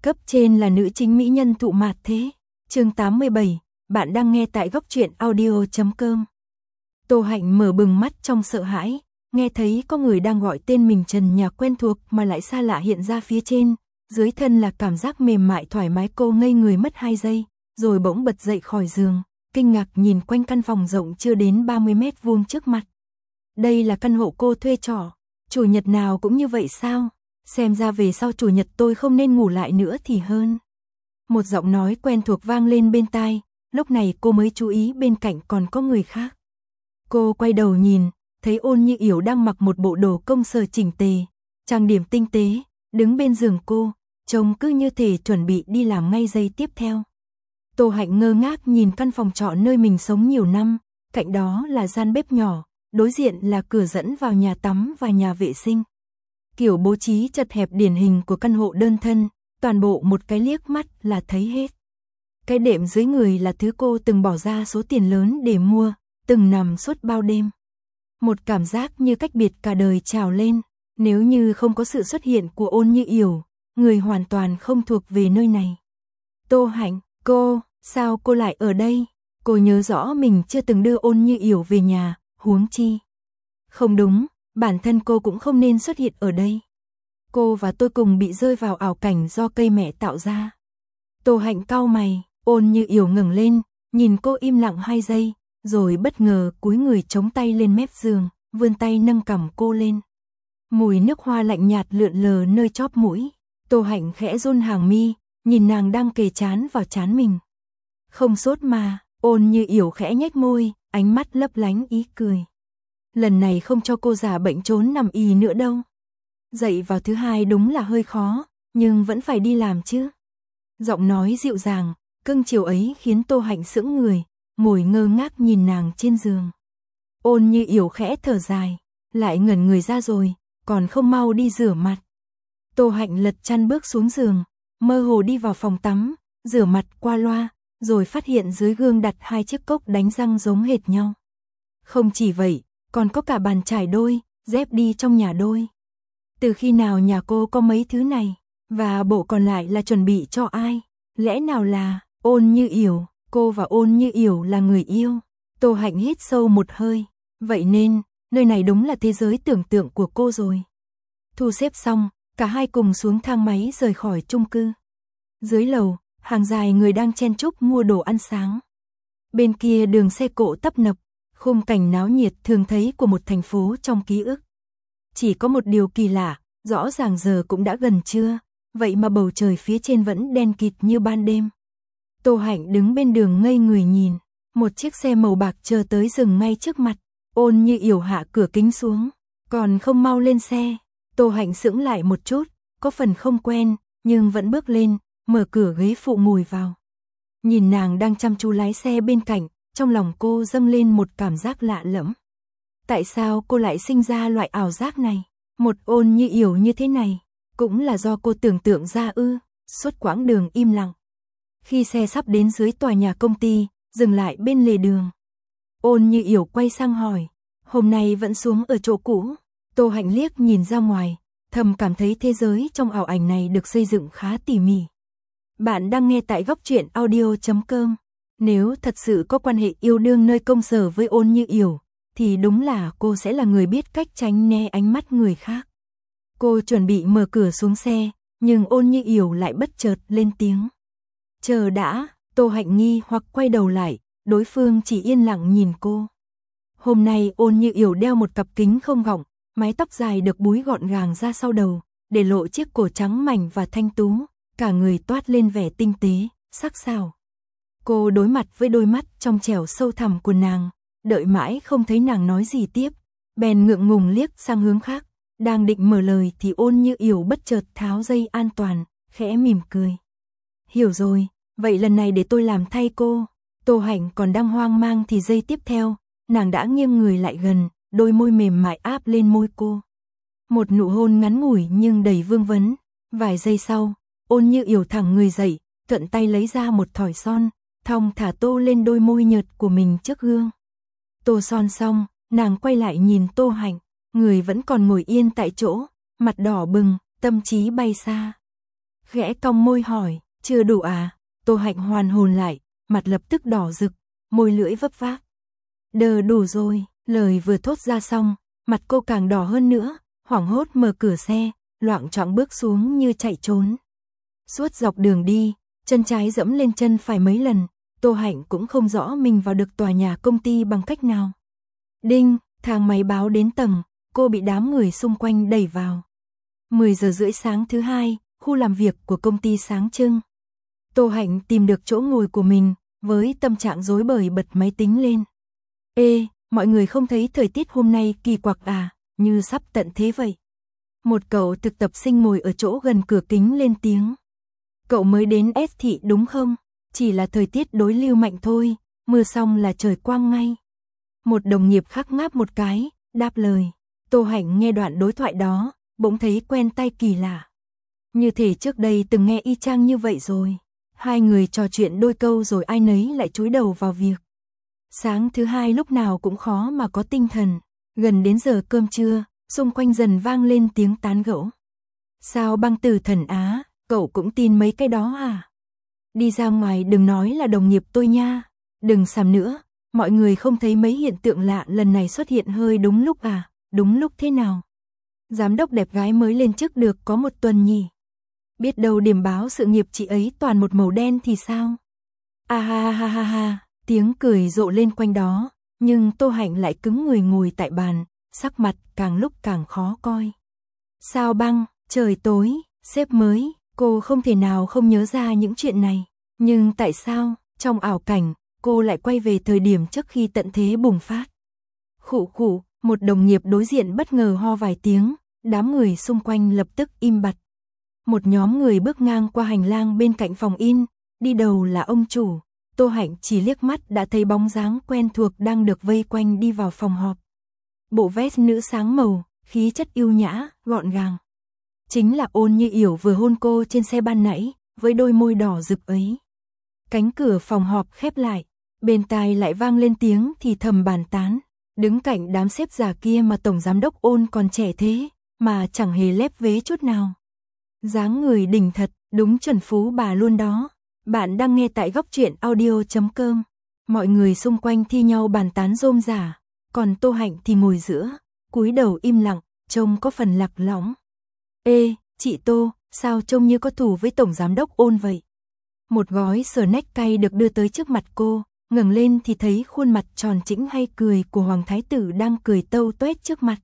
Cấp trên là nữ chính mỹ nhân thụ mạt thế. Chương 87, bạn đang nghe tại góc truyện audio.com. Tô Hạnh mở bừng mắt trong sợ hãi, nghe thấy có người đang gọi tên mình, trần nhà quen thuộc mà lại xa lạ hiện ra phía trên, dưới thân là cảm giác mềm mại thoải mái. Cô ngây người mất 2 giây, rồi bỗng bật dậy khỏi giường, kinh ngạc nhìn quanh căn phòng rộng chưa đến 30 mét vuông trước mặt. Đây là căn hộ cô thuê trọ, chủ nhật nào cũng như vậy sao? Xem ra về sau chủ nhật tôi không nên ngủ lại nữa thì hơn. Một giọng nói quen thuộc vang lên bên tai, lúc này cô mới chú ý bên cạnh còn có người khác. Cô quay đầu nhìn, thấy Ôn Như Yểu đang mặc một bộ đồ công sở chỉnh tề, trang điểm tinh tế, đứng bên giường cô, trông cứ như thể chuẩn bị đi làm ngay giây tiếp theo. Tô Hạnh ngơ ngác nhìn căn phòng trọ nơi mình sống nhiều năm, cạnh đó là gian bếp nhỏ, đối diện là cửa dẫn vào nhà tắm và nhà vệ sinh. Kiểu bố trí chật hẹp điển hình của căn hộ đơn thân, toàn bộ một cái liếc mắt là thấy hết. Cái đệm dưới người là thứ cô từng bỏ ra số tiền lớn để mua, từng nằm suốt bao đêm. Một cảm giác như cách biệt cả đời trào lên, nếu như không có sự xuất hiện của Ôn Như Yểu, người hoàn toàn không thuộc về nơi này. Tô Hạnh, sao cô lại ở đây? Cô nhớ rõ mình chưa từng đưa Ôn Như Yểu về nhà, huống chi. Không đúng, bản thân cô cũng không nên xuất hiện ở đây. Cô và tôi cùng bị rơi vào ảo cảnh do cây mẹ tạo ra. Tô Hạnh cau mày, Ôn Như Yểu ngẩng lên, nhìn cô im lặng 2 giây, rồi bất ngờ cúi người chống tay lên mép giường, vươn tay nâng cằm cô lên. Mùi nước hoa lạnh nhạt lượn lờ nơi chóp mũi. Tô Hạnh khẽ run hàng mi, nhìn nàng đang kề trán vào trán mình. Không sốt mà, Ôn Như Yểu khẽ nhếch môi, ánh mắt lấp lánh ý cười. Lần này không cho cô giả bệnh trốn nằm ì nữa đâu. Dậy vào thứ hai đúng là hơi khó, nhưng vẫn phải đi làm chứ. Giọng nói dịu dàng, cưng chiều ấy khiến Tô Hạnh sững người, ngồi ngơ ngác nhìn nàng trên giường. Ôn Như Yểu khẽ thở dài, lại ngẩn người ra rồi, còn không mau đi rửa mặt. Tô Hạnh lật chăn bước xuống giường, mơ hồ đi vào phòng tắm, rửa mặt qua loa, rồi phát hiện dưới gương đặt 2 chiếc cốc đánh răng giống hệt nhau. Không chỉ vậy, còn có cả bàn chải đôi, dép đi trong nhà đôi. Từ khi nào nhà cô có mấy thứ này? Và bộ còn lại là chuẩn bị cho ai? Lẽ nào là Ôn Như Yểu? Cô và Ôn Như Yểu là người yêu. Tô Hạnh hít sâu một hơi. Vậy nên, nơi này đúng là thế giới tưởng tượng của cô rồi. Thu xếp xong, cả hai cùng xuống thang máy rời khỏi chung cư. Dưới lầu, hàng dài người đang chen chúc mua đồ ăn sáng. Bên kia đường xe cộ tấp nập, khung cảnh náo nhiệt thường thấy của một thành phố trong ký ức. Chỉ có một điều kỳ lạ, rõ ràng giờ cũng đã gần trưa, vậy mà bầu trời phía trên vẫn đen kịt như ban đêm. Tô Hạnh đứng bên đường ngây người nhìn, một chiếc xe màu bạc chờ tới dừng ngay trước mặt. Ôn Như Yểu hạ cửa kính xuống, còn không mau lên xe. Tô Hạnh sững lại một chút, có phần không quen, nhưng vẫn bước lên, mở cửa ghế phụ ngồi vào. Nhìn nàng đang chăm chú lái xe bên cạnh, trong lòng cô dâng lên một cảm giác lạ lẫm. Tại sao cô lại sinh ra loại ảo giác này? Một Ôn Như Yểu như thế này, cũng là do cô tưởng tượng ra ư? Suốt quãng đường im lặng. Khi xe sắp đến dưới tòa nhà công ty, dừng lại bên lề đường. Ôn Như Yểu quay sang hỏi, hôm nay vẫn xuống ở chỗ cũ? Tô Hạnh liếc nhìn ra ngoài, thầm cảm thấy thế giới trong ảo ảnh này được xây dựng khá tỉ mỉ. Bạn đang nghe tại góc truyện audio.com. Nếu thật sự có quan hệ yêu đương nơi công sở với Ôn Như Yểu, thì đúng là cô sẽ là người biết cách tránh né ánh mắt người khác. Cô chuẩn bị mở cửa xuống xe, nhưng Ôn Như Yểu lại bất chợt lên tiếng. Chờ đã, Tô Hạnh nghi hoặc quay đầu lại, đối phương chỉ yên lặng nhìn cô. Hôm nay Ôn Như Yểu đeo một cặp kính không gọng, mái tóc dài được búi gọn gàng ra sau đầu, để lộ chiếc cổ trắng mảnh và thanh tú, cả người toát lên vẻ tinh tế, sắc sảo. Cô đối mặt với đôi mắt trong trẻo sâu thẳm của nàng, đợi mãi không thấy nàng nói gì tiếp, bèn ngượng ngùng liếc sang hướng khác, đang định mở lời thì Ôn Như Yểu bất chợt tháo dây an toàn, khẽ mỉm cười. Hiểu rồi, vậy lần này để tôi làm thay cô. Tô Hạnh còn đang hoang mang thì giây tiếp theo, nàng đã nghiêng người lại gần, đôi môi mềm mại áp lên môi cô. Một nụ hôn ngắn ngủi nhưng đầy vương vấn. Vài giây sau, Ôn Như Yểu thẳng người dậy, thuận tay lấy ra một thỏi son, thong thả tô lên đôi môi nhợt của mình trước gương. Tô son xong, nàng quay lại nhìn Tô Hạnh, người vẫn còn ngồi yên tại chỗ, mặt đỏ bừng, tâm trí bay xa. khẽ cong môi hỏi, chưa đủ à? Tô Hạnh hoàn hồn lại, mặt lập tức đỏ rực, môi lưỡi vấp váp. Đủ rồi, lời vừa thốt ra xong, mặt cô càng đỏ hơn nữa, hoảng hốt mở cửa xe, loạng choạng bước xuống như chạy trốn. Suốt dọc đường đi, chân trái dẫm lên chân phải mấy lần, Tô Hạnh cũng không rõ mình vào được tòa nhà công ty bằng cách nào. Đinh, thang máy báo đến tầng, cô bị đám người xung quanh đẩy vào. 10 giờ rưỡi sáng thứ hai, khu làm việc của công ty sáng trưng. Tô Hạnh tìm được chỗ ngồi của mình, với tâm trạng rối bời bật máy tính lên. Ê, mọi người không thấy thời tiết hôm nay kỳ quặc à, như sắp tận thế vậy. Một cậu thực tập sinh ngồi ở chỗ gần cửa kính lên tiếng. Cậu mới đến S thị đúng không? Chỉ là thời tiết đối lưu mạnh thôi, mưa xong là trời quang ngay. Một đồng nghiệp khác ngáp một cái, đáp lời. Tô Hạnh nghe đoạn đối thoại đó, bỗng thấy quen tai kỳ lạ. Như thể trước đây từng nghe y chang như vậy rồi. Hai người trò chuyện đôi câu rồi ai nấy lại chúi đầu vào việc. Sáng thứ hai lúc nào cũng khó mà có tinh thần. Gần đến giờ cơm trưa, xung quanh dần vang lên tiếng tán gẫu. Sao Băng Tử Thần Á, cậu cũng tin mấy cái đó à? Đi ra ngoài đừng nói là đồng nghiệp tôi nha. Đừng xàm nữa, mọi người không thấy mấy hiện tượng lạ lần này xuất hiện hơi đúng lúc à? Đúng lúc thế nào? Giám đốc đẹp gái mới lên chức được có 1 tuần nhỉ? Biết đâu điểm báo sự nghiệp chị ấy toàn một màu đen thì sao? À ha ha ha ha, tiếng cười rộ lên quanh đó, nhưng Tô Hạnh lại cứng người ngồi tại bàn, sắc mặt càng lúc càng khó coi. Sao Băng, trời tối, sếp mới, cô không thể nào không nhớ ra những chuyện này. Nhưng tại sao, trong ảo cảnh, cô lại quay về thời điểm trước khi tận thế bùng phát? Khụ khụ, một đồng nghiệp đối diện bất ngờ ho vài tiếng, đám người xung quanh lập tức im bặt. Một nhóm người bước ngang qua hành lang bên cạnh phòng in, đi đầu là ông chủ. Tô Hạnh chỉ liếc mắt đã thấy bóng dáng quen thuộc đang được vây quanh đi vào phòng họp. Bộ vest nữ sáng màu, khí chất yêu nhã, gọn gàng. Chính là Ôn Như Yểu vừa hôn cô trên xe ban nãy, với đôi môi đỏ rực ấy. Cánh cửa phòng họp khép lại, bên tai lại vang lên tiếng thì thầm bàn tán. Đứng cạnh đám sếp già kia mà tổng giám đốc Ôn còn trẻ thế, mà chẳng hề lép vế chút nào. Dáng người đỉnh thật, đúng chuẩn phú bà luôn đó. Bạn đang nghe tại góc truyện audio.com. Mọi người xung quanh thi nhau bàn tán rôm rả, còn Tô Hạnh thì ngồi giữa, cúi đầu im lặng, trông có phần lạc lõng. Ê, chị Tô, sao trông như có thù với tổng giám đốc Ôn vậy? Một gói snack cay được đưa tới trước mặt cô, ngẩng lên thì thấy khuôn mặt tròn trĩnh hay cười của Hoàng Thái Tử đang cười tâu tuét trước mặt.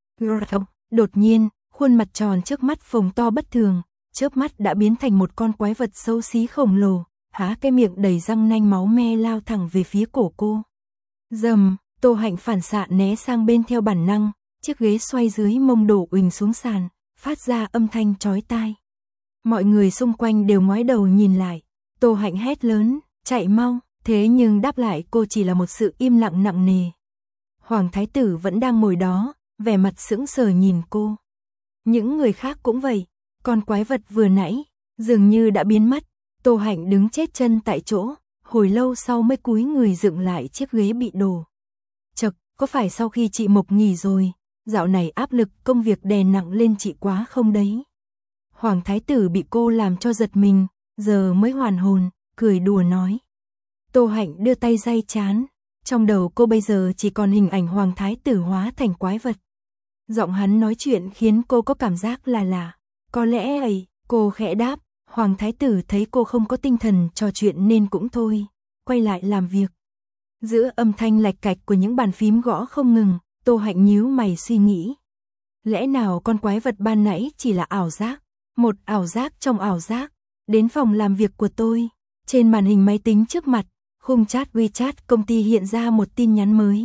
Đột nhiên, khuôn mặt tròn trước mắt phồng to bất thường, chớp mắt đã biến thành một con quái vật xấu xí khổng lồ, há cái miệng đầy răng nanh máu me lao thẳng về phía cổ cô. Rầm, Tô Hạnh phản xạ né sang bên theo bản năng, chiếc ghế xoay dưới mông đổ uỳnh xuống sàn, phát ra âm thanh chói tai. Mọi người xung quanh đều ngoái đầu nhìn lại, Tô Hạnh hét lớn, chạy mau, thế nhưng đáp lại cô chỉ là một sự im lặng nặng nề. Hoàng Thái Tử vẫn đang ngồi đó, vẻ mặt sững sờ nhìn cô. Những người khác cũng vậy, con quái vật vừa nãy, dường như đã biến mất. Tô Hạnh đứng chết chân tại chỗ, hồi lâu sau mới cúi người dựng lại chiếc ghế bị đổ. Chật, có phải sau khi chị Mộc nghỉ rồi, dạo này áp lực công việc đè nặng lên chị quá không đấy? Hoàng Thái Tử bị cô làm cho giật mình, giờ mới hoàn hồn, cười đùa nói. Tô Hạnh đưa tay day trán, trong đầu cô bây giờ chỉ còn hình ảnh Hoàng Thái Tử hóa thành quái vật. Giọng hắn nói chuyện khiến cô có cảm giác là lạ. Có lẽ ấy, cô khẽ đáp, Hoàng Thái Tử thấy cô không có tinh thần trò chuyện nên cũng thôi, quay lại làm việc. Giữa âm thanh lạch cạch của những bàn phím gõ không ngừng, Tô Hạnh nhíu mày suy nghĩ. Lẽ nào con quái vật ban nãy chỉ là ảo giác, một ảo giác trong ảo giác. Đến phòng làm việc của tôi, trên màn hình máy tính trước mặt, khung chat WeChat công ty hiện ra một tin nhắn mới.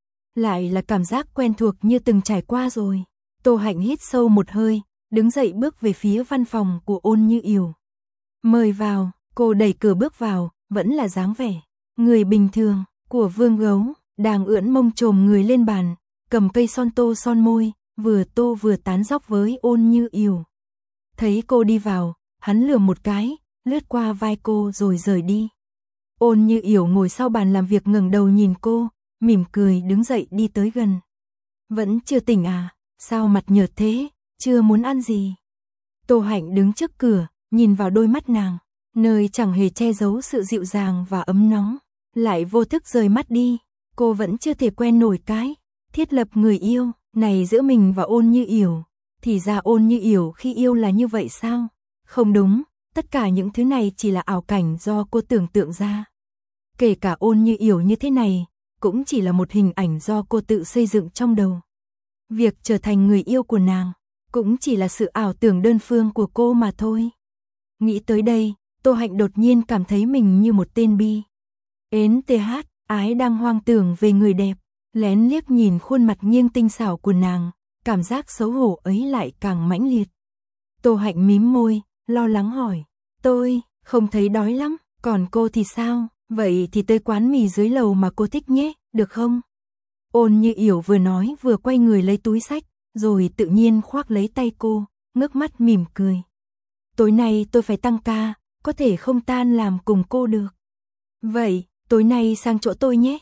Lại là cảm giác quen thuộc như từng trải qua rồi. Tô Hạnh hít sâu một hơi, đứng dậy bước về phía văn phòng của Ôn Như Yểu. Mời vào, cô đẩy cửa bước vào, vẫn là dáng vẻ người bình thường của Vương Gấu, đang ưỡn mông chồm người lên bàn, cầm cây son tô son môi, vừa tô vừa tán dóc với Ôn Như Yểu. Thấy cô đi vào, hắn lườm một cái, lướt qua vai cô rồi rời đi. Ôn Như Yểu ngồi sau bàn làm việc ngẩng đầu nhìn cô, mỉm cười đứng dậy đi tới gần. Vẫn chưa tỉnh à, sao mặt nhợt thế, chưa muốn ăn gì? Tô Hạnh đứng trước cửa, nhìn vào đôi mắt nàng, nơi chẳng hề che giấu sự dịu dàng và ấm nóng, lại vô thức rời mắt đi. Cô vẫn chưa thể quen nổi cái thiết lập người yêu này giữa mình và Ôn Như Yểu. Thì ra Ôn Như Yểu khi yêu là như vậy sao? Không đúng, tất cả những thứ này chỉ là ảo cảnh do cô tưởng tượng ra. Kể cả Ôn Như Yểu như thế này, cũng chỉ là một hình ảnh do cô tự xây dựng trong đầu. Việc trở thành người yêu của nàng, cũng chỉ là sự ảo tưởng đơn phương của cô mà thôi. Nghĩ tới đây, Tô Hạnh đột nhiên cảm thấy mình như một tên bi. Ến TH, ái đang hoang tưởng về người đẹp, lén liếc nhìn khuôn mặt nghiêng tinh xảo của nàng, cảm giác xấu hổ ấy lại càng mãnh liệt. Tô Hạnh mím môi, lo lắng hỏi, tôi không thấy đói lắm, còn cô thì sao? Vậy thì tới quán mì dưới lầu mà cô thích nhé, được không? Ôn Như Yểu vừa nói vừa quay người lấy túi xách, rồi tự nhiên khoác lấy tay cô, ngước mắt mỉm cười. Tối nay tôi phải tăng ca, có thể không tan làm cùng cô được. Vậy, tối nay sang chỗ tôi nhé.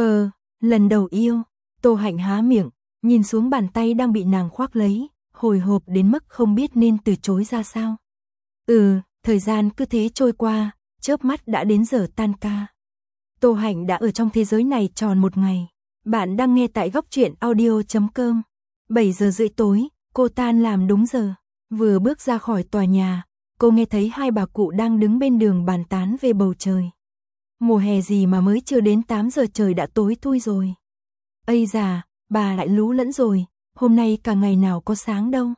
Lần đầu yêu. Tô Hạnh há miệng, nhìn xuống bàn tay đang bị nàng khoác lấy, hồi hộp đến mức không biết nên từ chối ra sao. Thời gian cứ thế trôi qua, chớp mắt đã đến giờ tan ca. Tô Hạnh đã ở trong thế giới này tròn một ngày. Bạn đang nghe tại góc truyện audio.com. 7 giờ rưỡi tối, cô tan làm đúng giờ. Vừa bước ra khỏi tòa nhà, cô nghe thấy hai bà cụ đang đứng bên đường bàn tán về bầu trời. Mùa hè gì mà mới chưa đến 8 giờ trời đã tối thui rồi. Ây già, bà lại lú lẫn rồi, hôm nay cả ngày nào có sáng đâu.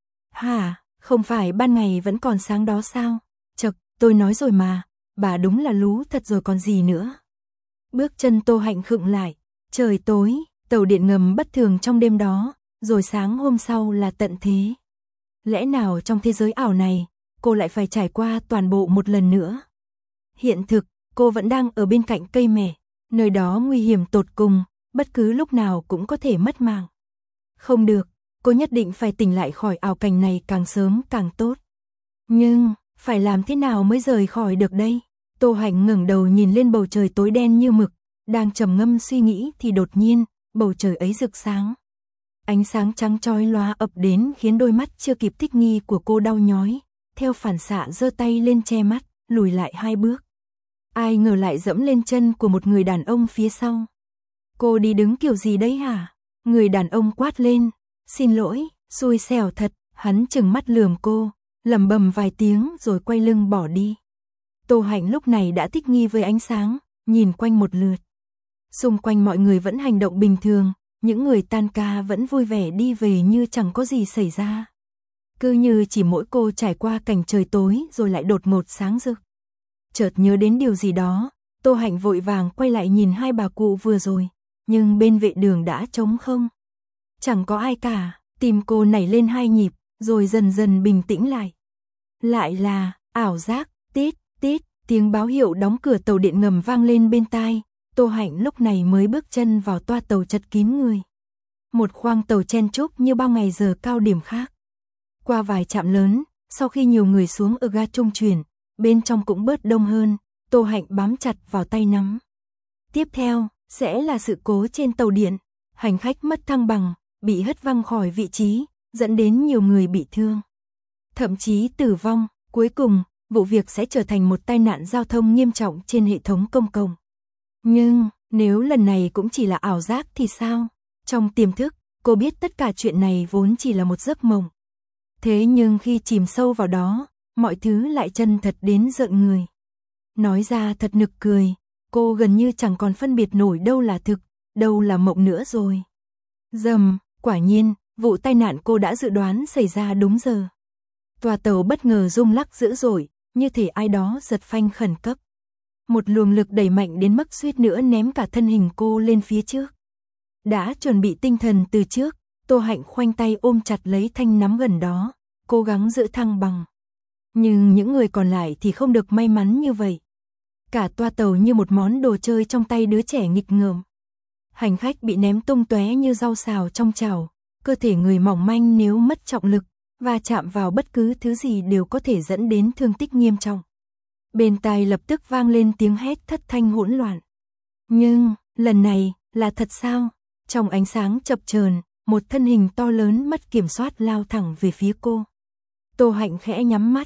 Hả, không phải ban ngày vẫn còn sáng đó sao? Chậc, tôi nói rồi mà, bà đúng là lú thật rồi còn gì nữa. Bước chân Tô Hạnh khựng lại, trời tối, tàu điện ngầm bất thường trong đêm đó, rồi sáng hôm sau là tận thế. Lẽ nào trong thế giới ảo này, cô lại phải trải qua toàn bộ một lần nữa? Hiện thực, cô vẫn đang ở bên cạnh cây mẻ, nơi đó nguy hiểm tột cùng, bất cứ lúc nào cũng có thể mất mạng. Không được, cô nhất định phải tỉnh lại khỏi ảo cảnh này càng sớm càng tốt. Nhưng, phải làm thế nào mới rời khỏi được đây? Tô Hạnh ngẩng đầu nhìn lên bầu trời tối đen như mực, đang trầm ngâm suy nghĩ thì đột nhiên, bầu trời ấy rực sáng. Ánh sáng trắng chói lóa ập đến khiến đôi mắt chưa kịp thích nghi của cô đau nhói, theo phản xạ giơ tay lên che mắt, lùi lại 2 bước. Ai ngờ lại dẫm lên chân của một người đàn ông phía sau. Cô đi đứng kiểu gì đấy hả? Người đàn ông quát lên, xin lỗi, xui xẻo thật, hắn trừng mắt lườm cô, lẩm bẩm vài tiếng rồi quay lưng bỏ đi. Tô Hạnh lúc này đã thích nghi với ánh sáng, nhìn quanh một lượt. Xung quanh mọi người vẫn hành động bình thường, những người tan ca vẫn vui vẻ đi về như chẳng có gì xảy ra. Cứ như chỉ mỗi cô trải qua cảnh trời tối rồi lại đột ngột sáng rực. Chợt nhớ đến điều gì đó, Tô Hạnh vội vàng quay lại nhìn hai bà cụ vừa rồi, nhưng bên vệ đường đã trống không. Chẳng có ai cả, tim cô nảy lên 2 nhịp, rồi dần dần bình tĩnh lại. Lại là ảo giác, tít, tít, tiếng báo hiệu đóng cửa tàu điện ngầm vang lên bên tai. Tô Hạnh lúc này mới bước chân vào toa tàu chật kín người. Một khoang tàu chen chúc như bao ngày giờ cao điểm khác. Qua vài trạm lớn, sau khi nhiều người xuống ở ga trung chuyển, bên trong cũng bớt đông hơn, Tô Hạnh bám chặt vào tay nắm. Tiếp theo, sẽ là sự cố trên tàu điện. Hành khách mất thăng bằng, bị hất văng khỏi vị trí, dẫn đến nhiều người bị thương. Thậm chí tử vong, cuối cùng, vụ việc sẽ trở thành một tai nạn giao thông nghiêm trọng trên hệ thống công cộng. Nhưng, nếu lần này cũng chỉ là ảo giác thì sao? Trong tiềm thức, cô biết tất cả chuyện này vốn chỉ là một giấc mộng. Thế nhưng khi chìm sâu vào đó, mọi thứ lại chân thật đến rợn người. Nói ra thật nực cười, cô gần như chẳng còn phân biệt nổi đâu là thực, đâu là mộng nữa rồi. Rầm, quả nhiên, vụ tai nạn cô đã dự đoán xảy ra đúng giờ. Toa tàu bất ngờ rung lắc dữ dội, như thể ai đó giật phanh khẩn cấp. Một luồng lực đẩy mạnh đến mức suýt nữa ném cả thân hình cô lên phía trước. Đã chuẩn bị tinh thần từ trước, Tô Hạnh khoanh tay ôm chặt lấy thanh nắm gần đó, cố gắng giữ thăng bằng. Nhưng những người còn lại thì không được may mắn như vậy. Cả toa tàu như một món đồ chơi trong tay đứa trẻ nghịch ngợm. Hành khách bị ném tung tóe như rau xào trong chảo, cơ thể người mỏng manh nếu mất trọng lực, và chạm vào bất cứ thứ gì đều có thể dẫn đến thương tích nghiêm trọng. Bên tai lập tức vang lên tiếng hét thất thanh hỗn loạn. Nhưng, lần này, là thật sao? Trong ánh sáng chập chờn, một thân hình to lớn mất kiểm soát lao thẳng về phía cô. Tô Hạnh khẽ nhắm mắt,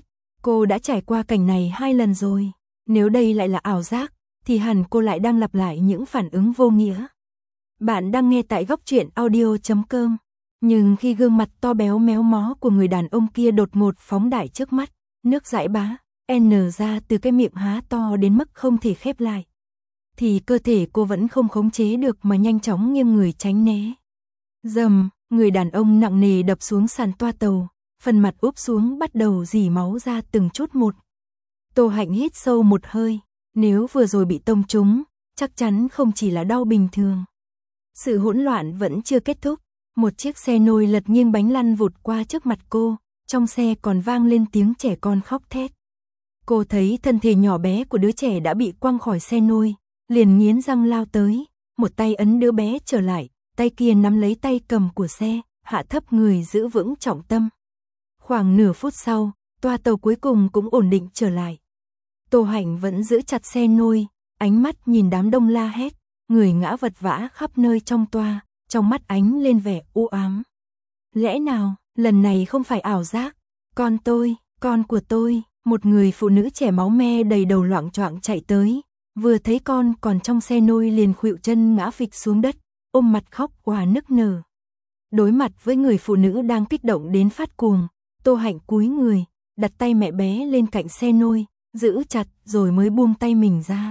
Cô đã trải qua cảnh này 2 lần rồi. Nếu đây lại là ảo giác, thì hẳn cô lại đang lặp lại những phản ứng vô nghĩa. Bạn đang nghe tại góc truyện audio.com. Nhưng khi gương mặt to béo méo mó của người đàn ông kia đột ngột phóng đại trước mắt, nước dãi bá, N ra từ cái miệng há to đến mức không thể khép lại, thì cơ thể cô vẫn không khống chế được mà nhanh chóng nghiêng người tránh né. Dầm, người đàn ông nặng nề đập xuống sàn toa tàu, phần mặt úp xuống bắt đầu rỉ máu ra từng chút một. Tô Hạnh hít sâu một hơi, nếu vừa rồi bị tông trúng, chắc chắn không chỉ là đau bình thường. Sự hỗn loạn vẫn chưa kết thúc, một chiếc xe nôi lật nghiêng bánh lăn vụt qua trước mặt cô, trong xe còn vang lên tiếng trẻ con khóc thét. Cô thấy thân thể nhỏ bé của đứa trẻ đã bị quăng khỏi xe nôi, liền nghiến răng lao tới, một tay ấn đứa bé trở lại, tay kia nắm lấy tay cầm của xe, hạ thấp người giữ vững trọng tâm. Khoảng nửa phút sau, toa tàu cuối cùng cũng ổn định trở lại. Tô Hạnh vẫn giữ chặt xe nôi, ánh mắt nhìn đám đông la hét, người ngã vật vã khắp nơi trong toa, trong mắt ánh lên vẻ u ám. Lẽ nào, lần này không phải ảo giác? Con tôi, con của tôi, một người phụ nữ trẻ máu me đầy đầu loạng choạng chạy tới, vừa thấy con còn trong xe nôi liền khuỵu chân ngã phịch xuống đất, ôm mặt khóc òa nức nở. Đối mặt với người phụ nữ đang kích động đến phát cuồng, Tô Hạnh cúi người, đặt tay mẹ bé lên cạnh xe nôi, giữ chặt rồi mới buông tay mình ra.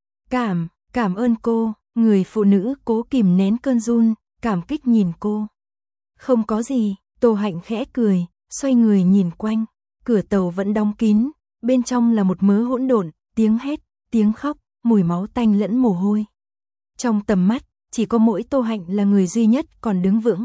Cảm ơn cô, người phụ nữ cố kìm nén cơn run, cảm kích nhìn cô. Không có gì, Tô Hạnh khẽ cười, xoay người nhìn quanh, cửa tàu vẫn đóng kín, bên trong là một mớ hỗn độn, tiếng hét, tiếng khóc, mùi máu tanh lẫn mồ hôi. Trong tầm mắt, chỉ có mỗi Tô Hạnh là người duy nhất còn đứng vững.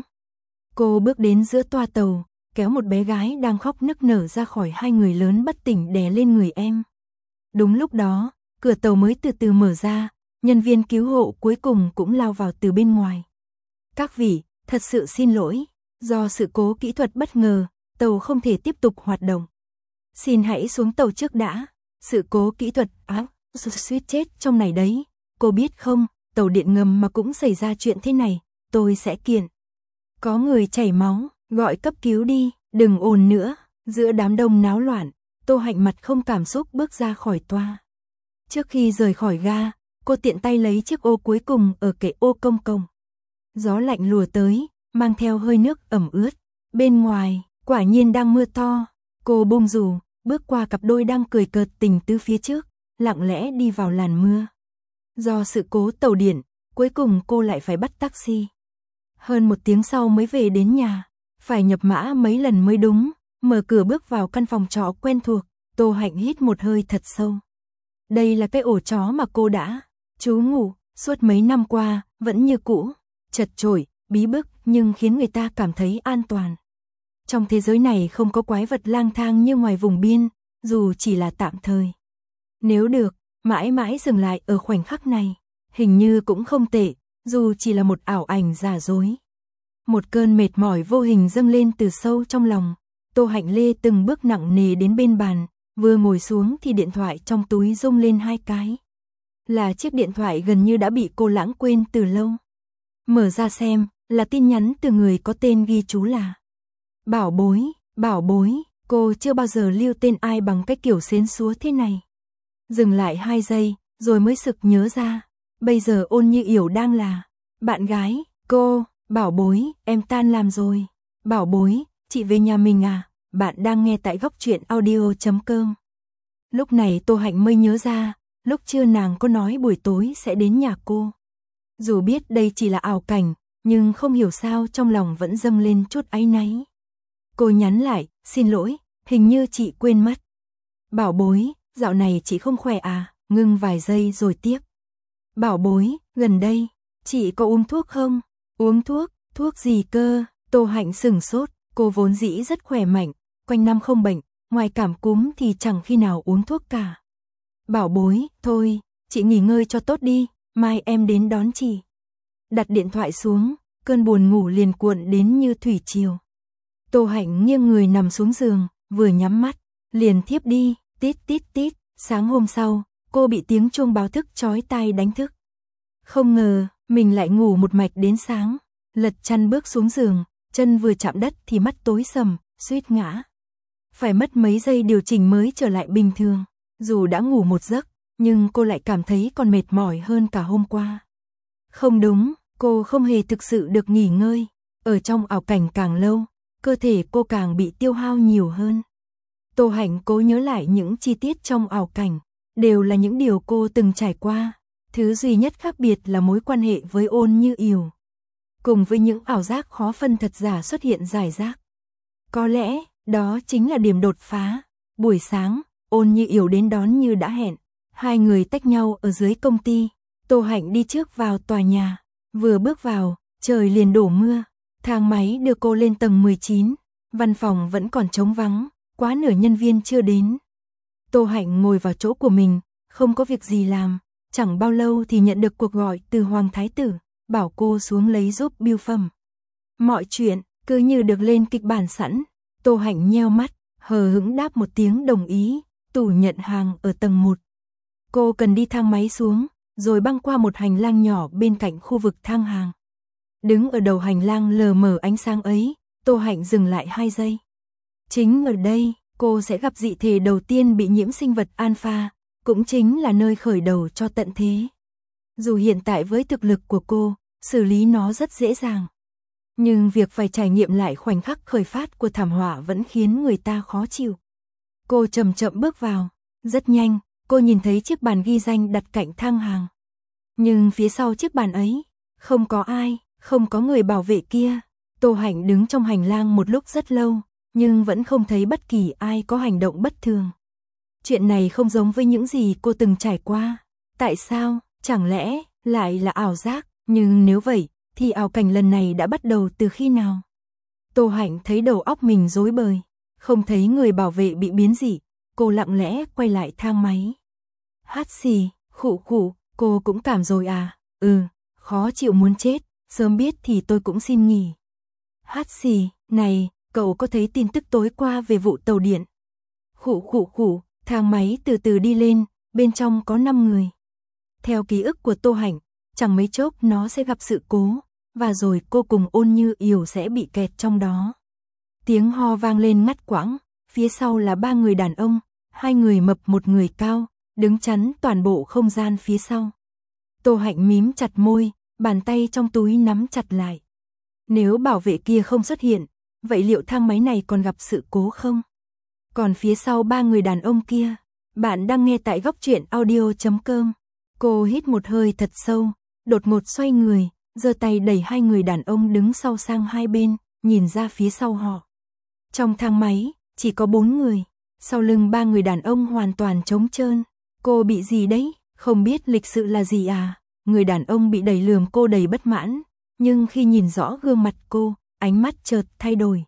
Cô bước đến giữa toa tàu, kéo một bé gái đang khóc nức nở ra khỏi hai người lớn bất tỉnh đè lên người em. Đúng lúc đó, cửa tàu mới từ từ mở ra, nhân viên cứu hộ cuối cùng cũng lao vào từ bên ngoài. Các vị, thật sự xin lỗi, do sự cố kỹ thuật bất ngờ, tàu không thể tiếp tục hoạt động. Xin hãy xuống tàu trước đã. Sự cố kỹ thuật, suýt chết trong này đấy. Cô biết không, tàu điện ngầm mà cũng xảy ra chuyện thế này, tôi sẽ kiện. Có người chảy máu, gọi cấp cứu đi, đừng ồn nữa. Giữa đám đông náo loạn, Tô Hạnh mặt không cảm xúc bước ra khỏi toa. Trước khi rời khỏi ga, cô tiện tay lấy chiếc ô cuối cùng ở kệ ô công cộng. Gió lạnh lùa tới, mang theo hơi nước ẩm ướt. Bên ngoài, quả nhiên đang mưa to. Cô buông dù, bước qua cặp đôi đang cười cợt tình tứ phía trước, lặng lẽ đi vào làn mưa. Do sự cố tàu điện, cuối cùng cô lại phải bắt taxi. Hơn 1 tiếng sau mới về đến nhà, phải nhập mã mấy lần mới đúng, mở cửa bước vào căn phòng trọ quen thuộc, Tô Hạnh hít một hơi thật sâu. Đây là cái ổ chó mà cô đã trú ngụ suốt mấy năm qua, vẫn như cũ, chật chội, bí bức nhưng khiến người ta cảm thấy an toàn. Trong thế giới này không có quái vật lang thang như ngoài vùng biên, dù chỉ là tạm thời. Nếu được, mãi mãi dừng lại ở khoảnh khắc này, hình như cũng không tệ, dù chỉ là một ảo ảnh giả dối. Một cơn mệt mỏi vô hình dâng lên từ sâu trong lòng, Tô Hạnh lê từng bước nặng nề đến bên bàn, vừa ngồi xuống thì điện thoại trong túi rung lên 2 cái. Là chiếc điện thoại gần như đã bị cô lãng quên từ lâu. Mở ra xem, là tin nhắn từ người có tên ghi chú là Bảo bối, cô chưa bao giờ lưu tên ai bằng cái kiểu xến xúa thế này. Dừng lại 2 giây, rồi mới sực nhớ ra, bây giờ Ôn Như Yểu đang là bạn gái, cô, bảo bối, em tan làm rồi. Bảo bối, chị về nhà mình à, bạn đang nghe tại góc truyện audio.com. Lúc này Tô Hạnh mới nhớ ra, lúc trưa nàng có nói buổi tối sẽ đến nhà cô. Dù biết đây chỉ là ảo cảnh, nhưng không hiểu sao trong lòng vẫn dâng lên chút áy náy. Cô nhắn lại, xin lỗi, hình như chị quên mất. Bảo bối, dạo này chị không khỏe à, ngưng vài giây rồi tiếp. Bảo bối, gần đây, chị có uống thuốc không? Uống thuốc gì cơ? Tô Hạnh sửng sốt, cô vốn dĩ rất khỏe mạnh, quanh năm không bệnh, ngoài cảm cúm thì chẳng khi nào uống thuốc cả. Bảo bối, thôi, chị nghỉ ngơi cho tốt đi, mai em đến đón chị. Đặt điện thoại xuống, cơn buồn ngủ liền cuộn đến như thủy triều. Tô Hạnh nghiêng người nằm xuống giường, vừa nhắm mắt, liền thiếp đi, tít tít tít. Sáng hôm sau, cô bị tiếng chuông báo thức chói tai đánh thức. Không ngờ, mình lại ngủ một mạch đến sáng, lật chăn bước xuống giường, chân vừa chạm đất thì mắt tối sầm, suýt ngã. phải mất mấy giây điều chỉnh mới trở lại bình thường. Dù đã ngủ một giấc, nhưng cô lại cảm thấy còn mệt mỏi hơn cả hôm qua. Không đúng, cô không hề thực sự được nghỉ ngơi. Ở trong ảo cảnh càng lâu, cơ thể cô càng bị tiêu hao nhiều hơn. Tô Hạnh cố nhớ lại những chi tiết trong ảo cảnh, đều là những điều cô từng trải qua. Thứ duy nhất khác biệt là mối quan hệ với Ôn Như Yểu. Cùng với những ảo giác khó phân thật giả xuất hiện rải rác. Có lẽ, đó chính là điểm đột phá. Buổi sáng, Ôn Như Yểu đến đón như đã hẹn. Hai người tách nhau ở dưới công ty. Tô Hạnh đi trước vào tòa nhà. Vừa bước vào, trời liền đổ mưa. Thang máy đưa cô lên tầng 19. Văn phòng vẫn còn trống vắng, quá nửa nhân viên chưa đến. Tô Hạnh ngồi vào chỗ của mình, không có việc gì làm. Chẳng bao lâu thì nhận được cuộc gọi từ Hoàng Thái Tử, bảo cô xuống lấy giúp bưu phẩm. Mọi chuyện cứ như được lên kịch bản sẵn. Tô Hạnh nheo mắt, hờ hững đáp một tiếng đồng ý. Tủ nhận hàng ở tầng 1. Cô cần đi thang máy xuống, rồi băng qua một hành lang nhỏ bên cạnh khu vực thang hàng. Đứng ở đầu hành lang lờ mờ ánh sáng ấy, Tô Hạnh dừng lại 2 giây. Chính ở đây, cô sẽ gặp dị thể đầu tiên bị nhiễm sinh vật alpha, cũng chính là nơi khởi đầu cho tận thế. Dù hiện tại với thực lực của cô, xử lý nó rất dễ dàng. Nhưng việc phải trải nghiệm lại khoảnh khắc khởi phát của thảm họa vẫn khiến người ta khó chịu. Cô chậm chậm bước vào. Rất nhanh, cô nhìn thấy chiếc bàn ghi danh đặt cạnh thang hàng. Nhưng phía sau chiếc bàn ấy, không có ai, không có người bảo vệ kia. Tô Hạnh đứng trong hành lang một lúc rất lâu, nhưng vẫn không thấy bất kỳ ai có hành động bất thường. Chuyện này không giống với những gì cô từng trải qua. Tại sao? Chẳng lẽ lại là ảo giác? Nhưng nếu vậy, thì ảo cảnh lần này đã bắt đầu từ khi nào? Tô Hạnh thấy đầu óc mình rối bời, không thấy người bảo vệ bị biến dị. Cô lặng lẽ quay lại thang máy. Hát xì, khụ khụ, cô cũng cảm rồi à? Khó chịu muốn chết, sớm biết thì tôi cũng xin nghỉ. Hát xì, này, cậu có thấy tin tức tối qua về vụ tàu điện? Khụ khụ khụ, thang máy từ từ đi lên, bên trong có 5 người. Theo ký ức của Tô Hạnh, chẳng mấy chốc nó sẽ gặp sự cố, và rồi cô cùng Ôn Như Yểu sẽ bị kẹt trong đó. Tiếng ho vang lên ngắt quãng, phía sau là 3 người đàn ông, 2 người mập một người cao, đứng chắn toàn bộ không gian phía sau. Tô Hạnh mím chặt môi, bàn tay trong túi nắm chặt lại. Nếu bảo vệ kia không xuất hiện, vậy liệu thang máy này còn gặp sự cố không? Còn phía sau 3 người đàn ông kia, bạn đang nghe tại góc truyện audio.com. Cô hít một hơi thật sâu, đột ngột xoay người, giơ tay đẩy 2 người đàn ông đứng sau sang hai bên, nhìn ra phía sau họ. Trong thang máy, chỉ có 4 người, sau lưng 3 người đàn ông hoàn toàn trống trơn. Cô bị gì đấy? Không biết lịch sự là gì à? Người đàn ông bị đẩy lườm cô đầy bất mãn, nhưng khi nhìn rõ gương mặt cô, ánh mắt chợt thay đổi.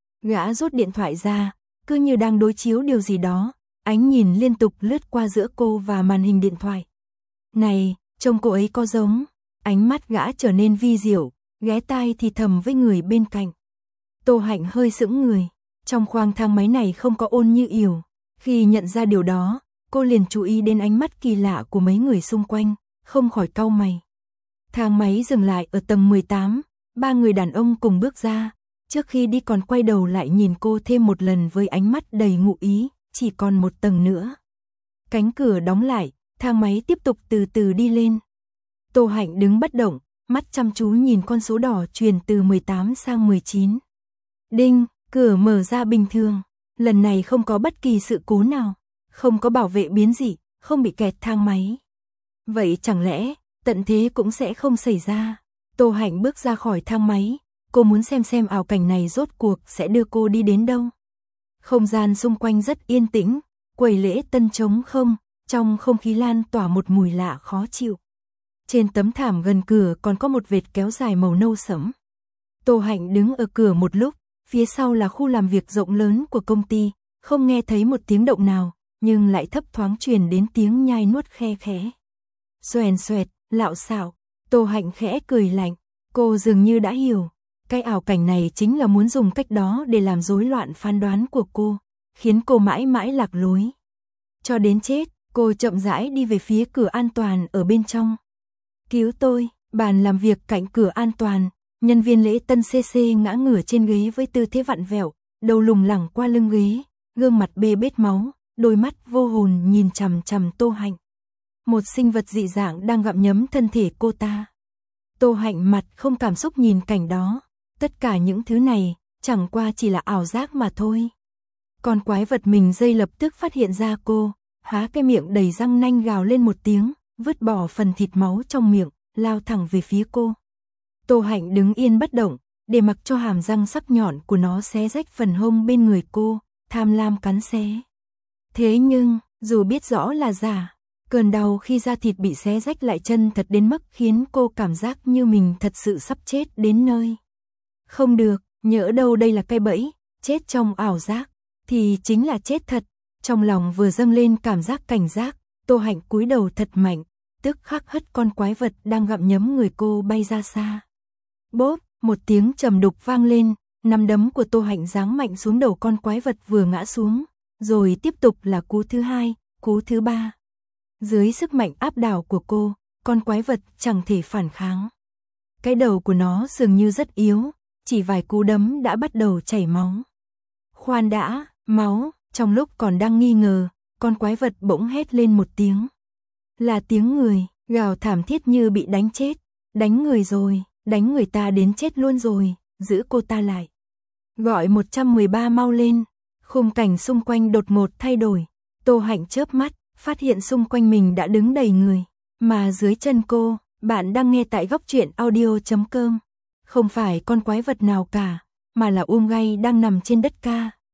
Gã rút điện thoại ra, cứ như đang đối chiếu điều gì đó, ánh nhìn liên tục lướt qua giữa cô và màn hình điện thoại. Này, trông cô ấy có giống. Ánh mắt gã trở nên vi diệu, ghé tai thì thầm với người bên cạnh. Tô Hạnh hơi sững người, trong khoang thang máy này không có Ôn Như Yểu. Khi nhận ra điều đó, cô liền chú ý đến ánh mắt kỳ lạ của mấy người xung quanh, không khỏi cau mày. Thang máy dừng lại ở tầng 18, 3 người đàn ông cùng bước ra, trước khi đi còn quay đầu lại nhìn cô thêm một lần với ánh mắt đầy ngụ ý, chỉ còn một tầng nữa. Cánh cửa đóng lại, thang máy tiếp tục từ từ đi lên. Tô Hạnh đứng bất động, mắt chăm chú nhìn con số đỏ truyền từ 18 sang 19. Đinh, cửa mở ra bình thường, lần này không có bất kỳ sự cố nào, không có bảo vệ biến dị, không bị kẹt thang máy. Vậy chẳng lẽ, tận thế cũng sẽ không xảy ra? Tô Hạnh bước ra khỏi thang máy, cô muốn xem ảo cảnh này rốt cuộc sẽ đưa cô đi đến đâu. Không gian xung quanh rất yên tĩnh, quầy lễ tân trống không, trong không khí lan tỏa một mùi lạ khó chịu. Trên tấm thảm gần cửa còn có một vệt kéo dài màu nâu sẫm. Tô Hạnh đứng ở cửa một lúc, phía sau là khu làm việc rộng lớn của công ty, không nghe thấy một tiếng động nào, nhưng lại thấp thoáng truyền đến tiếng nhai nuốt khe khẽ. Xoèn xoẹt, lạo xạo, Tô Hạnh khẽ cười lạnh, cô dường như đã hiểu, cái ảo cảnh này chính là muốn dùng cách đó để làm rối loạn phán đoán của cô, khiến cô mãi mãi lạc lối. Cho đến chết, cô chậm rãi đi về phía cửa an toàn ở bên trong. Cứu tôi, bàn làm việc cạnh cửa an toàn, nhân viên lễ tân CC ngã ngửa trên ghế với tư thế vặn vẹo, đầu lủng lẳng qua lưng ghế, gương mặt bê bết máu, đôi mắt vô hồn nhìn chằm chằm Tô Hạnh. Một sinh vật dị dạng đang gặm nhấm thân thể cô ta. Tô Hạnh mặt không cảm xúc nhìn cảnh đó, tất cả những thứ này chẳng qua chỉ là ảo giác mà thôi. Con quái vật mình dây lập tức phát hiện ra cô, há cái miệng đầy răng nanh gào lên một tiếng, vứt bỏ phần thịt máu trong miệng, lao thẳng về phía cô. Tô Hạnh đứng yên bất động, để mặc cho hàm răng sắc nhọn của nó xé rách phần hông bên người cô, tham lam cắn xé. Thế nhưng, dù biết rõ là giả, cơn đau khi da thịt bị xé rách lại chân thật đến mức khiến cô cảm giác như mình thật sự sắp chết đến nơi. Không được, nhỡ đâu đây là cái bẫy, chết trong ảo giác, thì chính là chết thật. Trong lòng vừa dâng lên cảm giác cảnh giác, Tô Hạnh cúi đầu thật mạnh, tức khắc hất con quái vật đang gặm nhấm người cô bay ra xa. Bốp, một tiếng trầm đục vang lên, nắm đấm của Tô Hạnh giáng mạnh xuống đầu con quái vật vừa ngã xuống, rồi tiếp tục là cú thứ hai, cú thứ ba. Dưới sức mạnh áp đảo của cô, con quái vật chẳng thể phản kháng. Cái đầu của nó dường như rất yếu, chỉ vài cú đấm đã bắt đầu chảy máu. Khoan đã, máu, trong lúc còn đang nghi ngờ, con quái vật bỗng hét lên một tiếng. Là tiếng người, gào thảm thiết như bị đánh chết. Đánh người rồi, đánh người ta đến chết luôn rồi, giữ cô ta lại. Gọi 113 mau lên. Khung cảnh xung quanh đột ngột thay đổi. Tô Hạnh chớp mắt, phát hiện xung quanh mình đã đứng đầy người. Mà dưới chân cô, bạn đang nghe tại góc truyện audio.com. Không phải con quái vật nào cả, mà là Gai đang nằm trên đất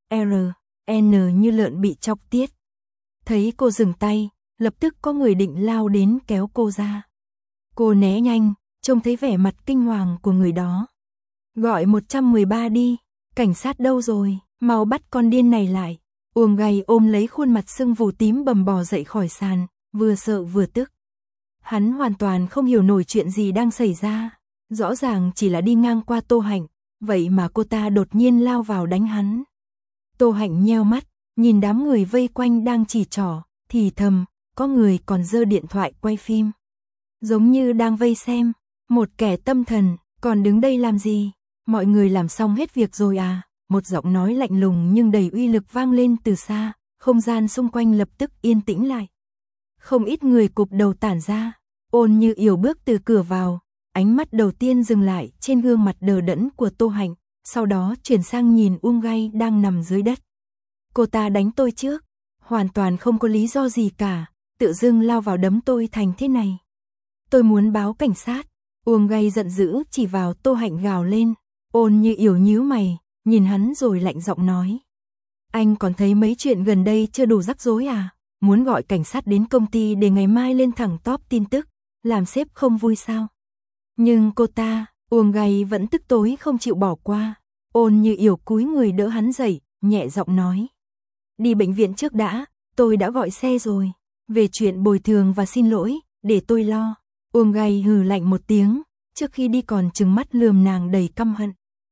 N như lợn bị chọc tiết. Thấy cô dừng tay, lập tức có người định lao đến kéo cô ra. Cô né nhanh, trông thấy vẻ mặt kinh hoàng của người đó. Gọi 113 đi, cảnh sát đâu rồi, mau bắt con điên này lại. Gai ôm lấy khuôn mặt sưng vù tím bầm bò dậy khỏi sàn, vừa sợ vừa tức. Hắn hoàn toàn không hiểu nổi chuyện gì đang xảy ra. Rõ ràng chỉ là đi ngang qua Tô Hạnh, vậy mà cô ta đột nhiên lao vào đánh hắn. Tô Hạnh nheo mắt, nhìn đám người vây quanh đang chỉ trỏ, thì thầm, có người còn giơ điện thoại quay phim. Giống như đang vây xem, một kẻ tâm thần, còn đứng đây làm gì? Mọi người làm xong hết việc rồi à? Một giọng nói lạnh lùng nhưng đầy uy lực vang lên từ xa, không gian xung quanh lập tức yên tĩnh lại. Không ít người cụp đầu tản ra, Như Yểu bước từ cửa vào, ánh mắt đầu tiên dừng lại trên gương mặt đờ đẫn của Tô Hạnh, sau đó chuyển sang nhìn Gai đang nằm dưới đất. Cô ta đánh tôi trước, hoàn toàn không có lý do gì cả, tự dưng lao vào đấm tôi thành thế này. Tôi muốn báo cảnh sát. Gai giận dữ chỉ vào Tô Hạnh gào lên. Như Yểu nhíu mày, nhìn hắn rồi lạnh giọng nói. Anh còn thấy mấy chuyện gần đây chưa đủ rắc rối à? Muốn gọi cảnh sát đến công ty để ngày mai lên thẳng top tin tức, làm sếp không vui sao? Nhưng cô ta, Gai vẫn tức tối không chịu bỏ qua. Như Yểu cúi người đỡ hắn dậy, nhẹ giọng nói. Đi bệnh viện trước đã, tôi đã gọi xe rồi. Về chuyện bồi thường và xin lỗi, để tôi lo. Gai hừ lạnh một tiếng, trước khi đi còn trừng mắt lườm nàng đầy căm hận.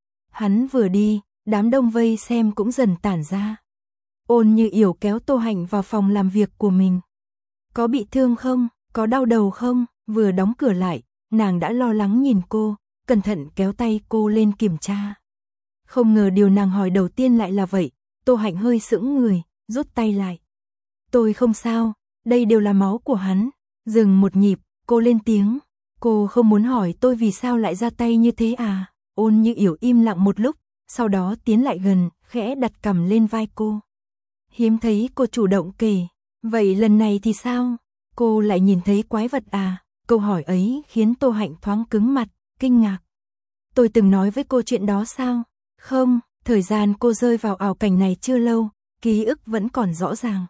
Hắn vừa đi, đám đông vây xem cũng dần tản ra. Như Yểu kéo Tô Hạnh vào phòng làm việc của mình. Có bị thương không? Có đau đầu không? Vừa đóng cửa lại, nàng đã lo lắng nhìn cô, cẩn thận kéo tay cô lên kiểm tra. Không ngờ điều nàng hỏi đầu tiên lại là vậy, Tô Hạnh hơi sững người, rút tay lại. Tôi không sao, đây đều là máu của hắn. Dừng một nhịp, cô lên tiếng. Cô không muốn hỏi tôi vì sao lại ra tay như thế à? Như Yểu im lặng một lúc, sau đó tiến lại gần, khẽ đặt cằm lên vai cô. Hiếm thấy cô chủ động kể. Vậy lần này thì sao? Cô lại nhìn thấy quái vật à? Câu hỏi ấy khiến Tô Hạnh thoáng cứng mặt, kinh ngạc. Tôi từng nói với cô chuyện đó sao? Không, thời gian cô rơi vào ảo cảnh này chưa lâu, ký ức vẫn còn rõ ràng.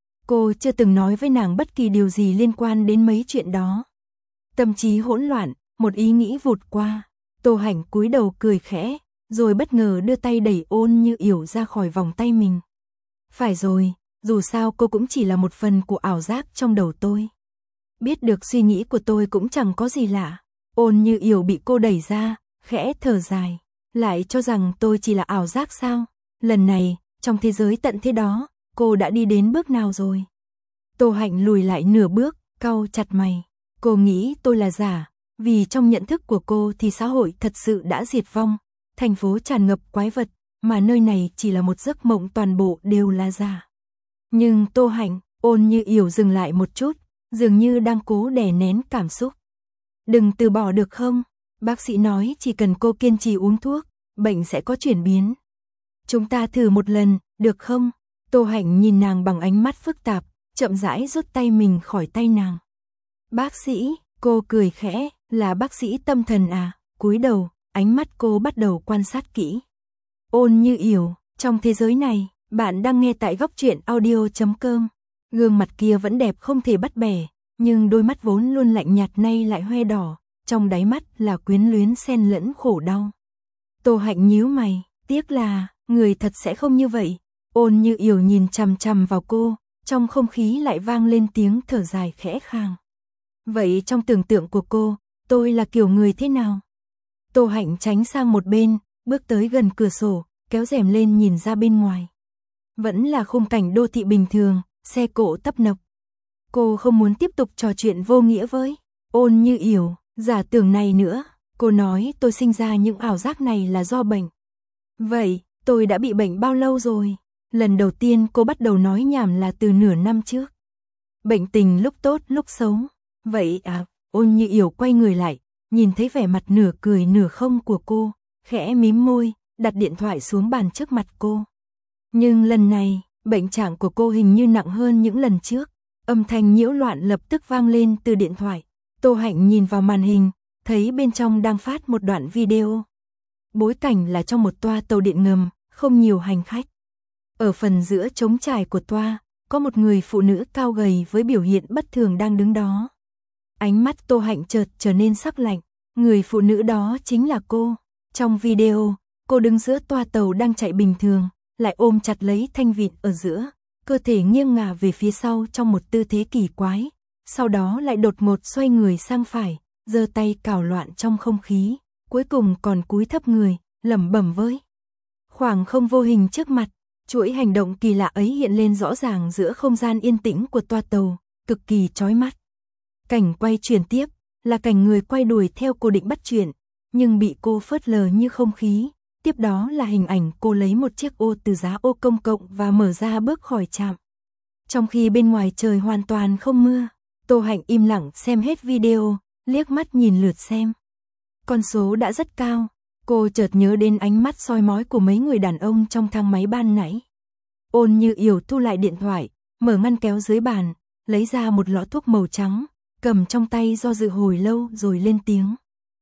Cô chưa từng nói với nàng bất kỳ điều gì liên quan đến mấy chuyện đó. Tâm trí hỗn loạn, một ý nghĩ vụt qua. Tô Hạnh cúi đầu cười khẽ, rồi bất ngờ đưa tay đẩy Như Yểu ra khỏi vòng tay mình. Phải rồi, dù sao cô cũng chỉ là một phần của ảo giác trong đầu tôi. Biết được suy nghĩ của tôi cũng chẳng có gì lạ. Như Yểu bị cô đẩy ra, khẽ thở dài. Lại cho rằng tôi chỉ là ảo giác sao? Lần này, trong thế giới tận thế đó, cô đã đi đến bước nào rồi? Tô Hạnh lùi lại nửa bước, cau chặt mày. Cô nghĩ tôi là giả, vì trong nhận thức của cô thì xã hội thật sự đã diệt vong, thành phố tràn ngập quái vật, mà nơi này chỉ là một giấc mộng, toàn bộ đều là giả. Nhưng Tô Hạnh, Ôn Như Yểu dừng lại một chút, dường như đang cố đè nén cảm xúc. Đừng từ bỏ được không? Bác sĩ nói chỉ cần cô kiên trì uống thuốc, bệnh sẽ có chuyển biến. Chúng ta thử một lần, được không? Tô Hạnh nhìn nàng bằng ánh mắt phức tạp, chậm rãi rút tay mình khỏi tay nàng. Bác sĩ, cô cười khẽ, là bác sĩ tâm thần à? Cúi đầu, ánh mắt cô bắt đầu quan sát kỹ. Ôn Như Yểu, trong thế giới này, bạn đang nghe tại Góc Truyện Audio.com. Gương mặt kia vẫn đẹp không thể bắt bẻ, nhưng đôi mắt vốn luôn lạnh nhạt nay lại hoe đỏ, trong đáy mắt là quyến luyến xen lẫn khổ đau. Tô Hạnh nhíu mày, tiếc là, người thật sẽ không như vậy. Ôn Như Yểu nhìn chằm chằm vào cô, trong không khí lại vang lên tiếng thở dài khẽ khàng. Vậy trong tưởng tượng của cô, tôi là kiểu người thế nào? Tô Hạnh tránh sang một bên, bước tới gần cửa sổ, kéo rèm lên nhìn ra bên ngoài. Vẫn là khung cảnh đô thị bình thường, xe cộ tấp nập. Cô không muốn tiếp tục trò chuyện vô nghĩa với Ôn Như Yểu, giả tưởng này nữa. Cô nói tôi sinh ra những ảo giác này là do bệnh. Vậy, tôi đã bị bệnh bao lâu rồi? Lần đầu tiên cô bắt đầu nói nhảm là từ nửa năm trước. Bệnh tình lúc tốt lúc xấu. Vậy à, Ôn Như Yểu quay người lại, nhìn thấy vẻ mặt nửa cười nửa không của cô, khẽ mím môi, đặt điện thoại xuống bàn trước mặt cô. Nhưng lần này, bệnh trạng của cô hình như nặng hơn những lần trước. Âm thanh nhiễu loạn lập tức vang lên từ điện thoại. Tô Hạnh nhìn vào màn hình, thấy bên trong đang phát một đoạn video. Bối cảnh là trong một toa tàu điện ngầm, không nhiều hành khách. Ở phần giữa trống trải của toa, có một người phụ nữ cao gầy với biểu hiện bất thường đang đứng đó. Ánh mắt Tô Hạnh chợt trở nên sắc lạnh, người phụ nữ đó chính là cô. Trong video, cô đứng giữa toa tàu đang chạy bình thường, lại ôm chặt lấy thanh vịn ở giữa, cơ thể nghiêng ngả về phía sau trong một tư thế kỳ quái, sau đó lại đột ngột xoay người sang phải, giơ tay cào loạn trong không khí, cuối cùng còn cúi thấp người, lẩm bẩm với khoảng không vô hình trước mặt. Chuỗi hành động kỳ lạ ấy hiện lên rõ ràng giữa không gian yên tĩnh của toa tàu, cực kỳ chói mắt. Cảnh quay chuyển tiếp là cảnh người quay đuổi theo cô định bắt chuyện, nhưng bị cô phớt lờ như không khí. Tiếp đó là hình ảnh cô lấy một chiếc ô từ giá ô công cộng và mở ra bước khỏi trạm. Trong khi bên ngoài trời hoàn toàn không mưa, Tô Hạnh im lặng xem hết video, liếc mắt nhìn lượt xem. Con số đã rất cao, cô chợt nhớ đến ánh mắt soi mói của mấy người đàn ông trong thang máy ban nãy. Ôn Như Yểu thu lại điện thoại, mở ngăn kéo dưới bàn, lấy ra một lọ thuốc màu trắng, cầm trong tay do dự hồi lâu rồi lên tiếng.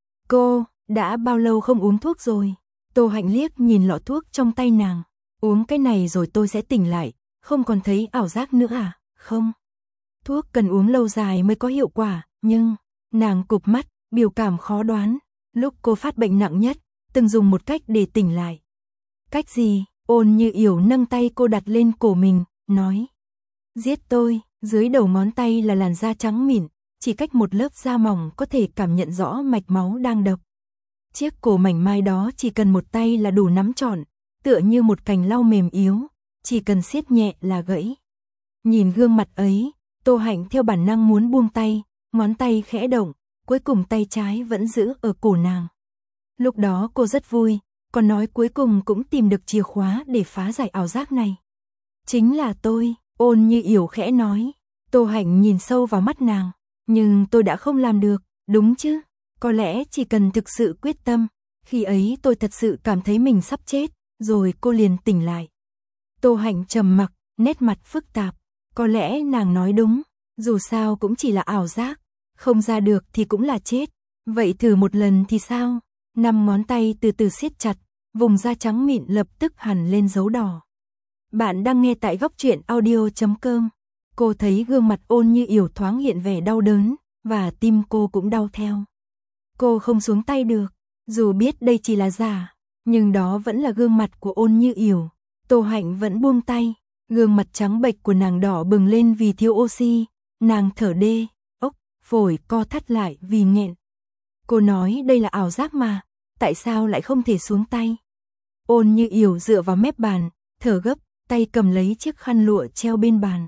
Cô, đã bao lâu không uống thuốc rồi? Tô Hạnh liếc nhìn lọ thuốc trong tay nàng. Uống cái này rồi tôi sẽ tỉnh lại, không còn thấy ảo giác nữa à? Không. Thuốc cần uống lâu dài mới có hiệu quả, nhưng... Nàng cụp mắt, biểu cảm khó đoán. Lúc cô phát bệnh nặng nhất, từng dùng một cách để tỉnh lại. Cách gì? Ôn Như Yểu nâng tay cô đặt lên cổ mình, nói. Giết tôi, dưới đầu ngón tay là làn da trắng mịn, chỉ cách một lớp da mỏng có thể cảm nhận rõ mạch máu đang đập. Chiếc cổ mảnh mai đó chỉ cần một tay là đủ nắm trọn, tựa như một cành lau mềm yếu, chỉ cần siết nhẹ là gãy. Nhìn gương mặt ấy, Tô Hạnh theo bản năng muốn buông tay, ngón tay khẽ động, cuối cùng tay trái vẫn giữ ở cổ nàng. Lúc đó cô rất vui, còn nói cuối cùng cũng tìm được chìa khóa để phá giải ảo giác này. Chính là tôi, Ôn Như Yểu khẽ nói. Tô Hạnh nhìn sâu vào mắt nàng, nhưng tôi đã không làm được, đúng chứ? Có lẽ chỉ cần thực sự quyết tâm, khi ấy tôi thật sự cảm thấy mình sắp chết, rồi cô liền tỉnh lại. Tô Hạnh trầm mặc, nét mặt phức tạp, có lẽ nàng nói đúng, dù sao cũng chỉ là ảo giác, không ra được thì cũng là chết, vậy thử một lần thì sao? 5 ngón tay từ từ siết chặt, vùng da trắng mịn lập tức hằn lên dấu đỏ. Bạn đang nghe tại Góc Truyện Audio.com. Cô thấy gương mặt Ôn Như Yểu thoáng hiện vẻ đau đớn, và tim cô cũng đau theo. Cô không xuống tay được, dù biết đây chỉ là giả, nhưng đó vẫn là gương mặt của Ôn Như Yểu. Tô Hạnh vẫn buông tay, gương mặt trắng bệch của nàng đỏ bừng lên vì thiếu oxy, nàng thở đê, ốc, phổi co thắt lại vì nghẹn. Cô nói đây là ảo giác mà, tại sao lại không thể xuống tay? Ôn Như Yểu dựa vào mép bàn, thở gấp, tay cầm lấy chiếc khăn lụa treo bên bàn.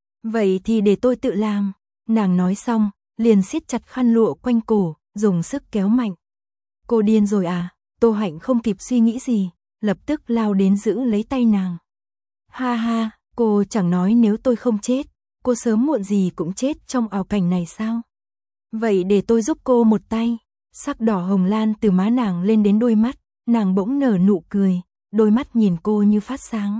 Vậy thì để tôi tự làm, nàng nói xong, liền siết chặt khăn lụa quanh cổ, dùng sức kéo mạnh. Cô điên rồi à? Tô Hạnh không kịp suy nghĩ gì, lập tức lao đến giữ lấy tay nàng. Ha ha, cô chẳng nói nếu tôi không chết, cô sớm muộn gì cũng chết trong ảo cảnh này sao? Vậy để tôi giúp cô một tay. Sắc đỏ hồng lan từ má nàng lên đến đôi mắt, nàng bỗng nở nụ cười, đôi mắt nhìn cô như phát sáng.